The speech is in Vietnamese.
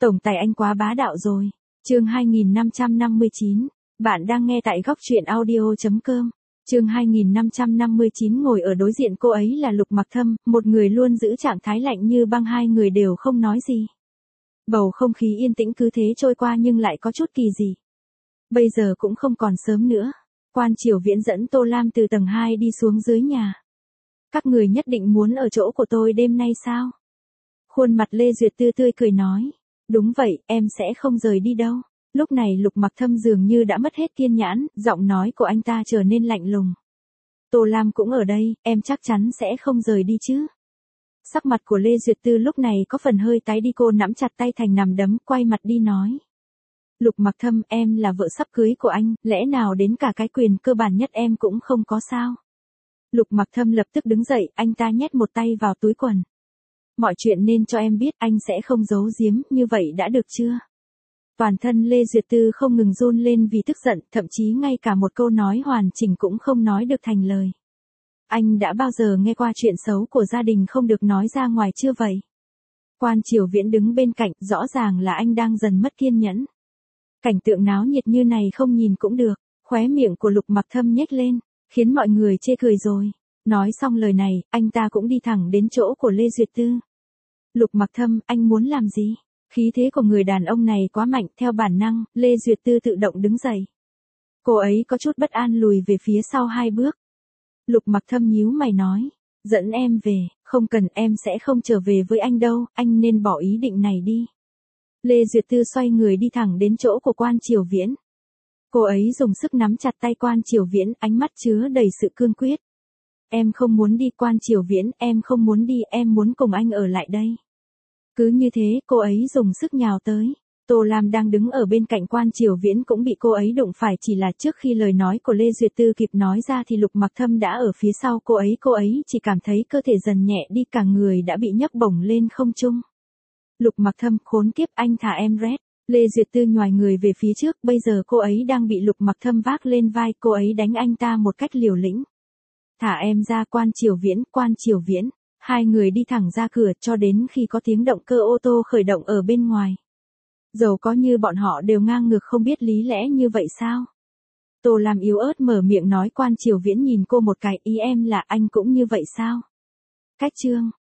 Tổng tài anh quá bá đạo rồi. Chương 2559. Bạn đang nghe tại góc truyện audio.com. Chương 2559. Ngồi ở đối diện cô ấy là Lục Mặc Thâm, một người luôn giữ trạng thái lạnh như băng, hai người đều không nói gì. Bầu không khí yên tĩnh cứ thế trôi qua nhưng lại có chút kỳ dị. Bây giờ cũng không còn sớm nữa. Quan Triều Viễn dẫn Tô Lam từ tầng 2 đi xuống dưới nhà. Các người nhất định muốn ở chỗ của tôi đêm nay sao? Khuôn mặt Lê Duyệt Tư tươi cười nói. Đúng vậy, em sẽ không rời đi đâu. Lúc này Lục Mặc Thâm dường như đã mất hết kiên nhẫn, giọng nói của anh ta trở nên lạnh lùng. Tô Lam cũng ở đây, em chắc chắn sẽ không rời đi chứ? Sắc mặt của Lê Duyệt Tư lúc này có phần hơi tái đi, cô nắm chặt tay thành nắm đấm, quay mặt đi nói. Lục Mặc Thâm, em là vợ sắp cưới của anh, lẽ nào đến cả cái quyền cơ bản nhất em cũng không có sao? Lục Mặc Thâm lập tức đứng dậy, anh ta nhét một tay vào túi quần. Mọi chuyện nên cho em biết, anh sẽ không giấu giếm, như vậy đã được chưa? Toàn thân Lê Duyệt Tư không ngừng run lên vì tức giận, thậm chí ngay cả một câu nói hoàn chỉnh cũng không nói được thành lời. Anh đã bao giờ nghe qua chuyện xấu của gia đình không được nói ra ngoài chưa vậy? Quan Triều Viễn đứng bên cạnh, rõ ràng là anh đang dần mất kiên nhẫn. Cảnh tượng náo nhiệt như này không nhìn cũng được, khóe miệng của Lục Mặc Thâm nhếch lên, khiến mọi người chê cười rồi. Nói xong lời này, anh ta cũng đi thẳng đến chỗ của Lê Duyệt Tư. Lục Mặc Thâm, anh muốn làm gì? Khí thế của người đàn ông này quá mạnh, theo bản năng, Lê Duyệt Tư tự động đứng dậy. Cô ấy có chút bất an lùi về phía sau 2 bước. Lục Mặc Thâm nhíu mày nói, dẫn em về, không cần, em sẽ không trở về với anh đâu, anh nên bỏ ý định này đi. Lê Duyệt Tư xoay người đi thẳng đến chỗ của Quan Triều Viễn. Cô ấy dùng sức nắm chặt tay Quan Triều Viễn, ánh mắt chứa đầy sự cương quyết. Em không muốn đi Quan Triều Viễn, em không muốn đi, em muốn cùng anh ở lại đây. Cứ như thế, cô ấy dùng sức nhào tới. Tô Lam đang đứng ở bên cạnh Quan Triều Viễn cũng bị cô ấy đụng phải, chỉ là trước khi lời nói của Lê Duyệt Tư kịp nói ra thì Lục Mặc Thâm đã ở phía sau cô ấy chỉ cảm thấy cơ thể dần nhẹ đi, cả người đã bị nhấc bổng lên không trung. Lục Mặc Thâm, khốn kiếp, anh thả em Red. Lê Duyệt Tư nhoài người về phía trước, bây giờ cô ấy đang bị Lục Mặc Thâm vác lên vai, cô ấy đánh anh ta một cách liều lĩnh. Thả em ra. Quan Triều Viễn, Quan Triều Viễn. Hai người đi thẳng ra cửa cho đến khi có tiếng động cơ ô tô khởi động ở bên ngoài. Dẫu có như bọn họ đều ngang ngược không biết lý lẽ như vậy sao? Tô Lam yếu ớt mở miệng nói. Quan Triều Viễn nhìn cô một cái, ý em là anh cũng như vậy sao? Cách chương.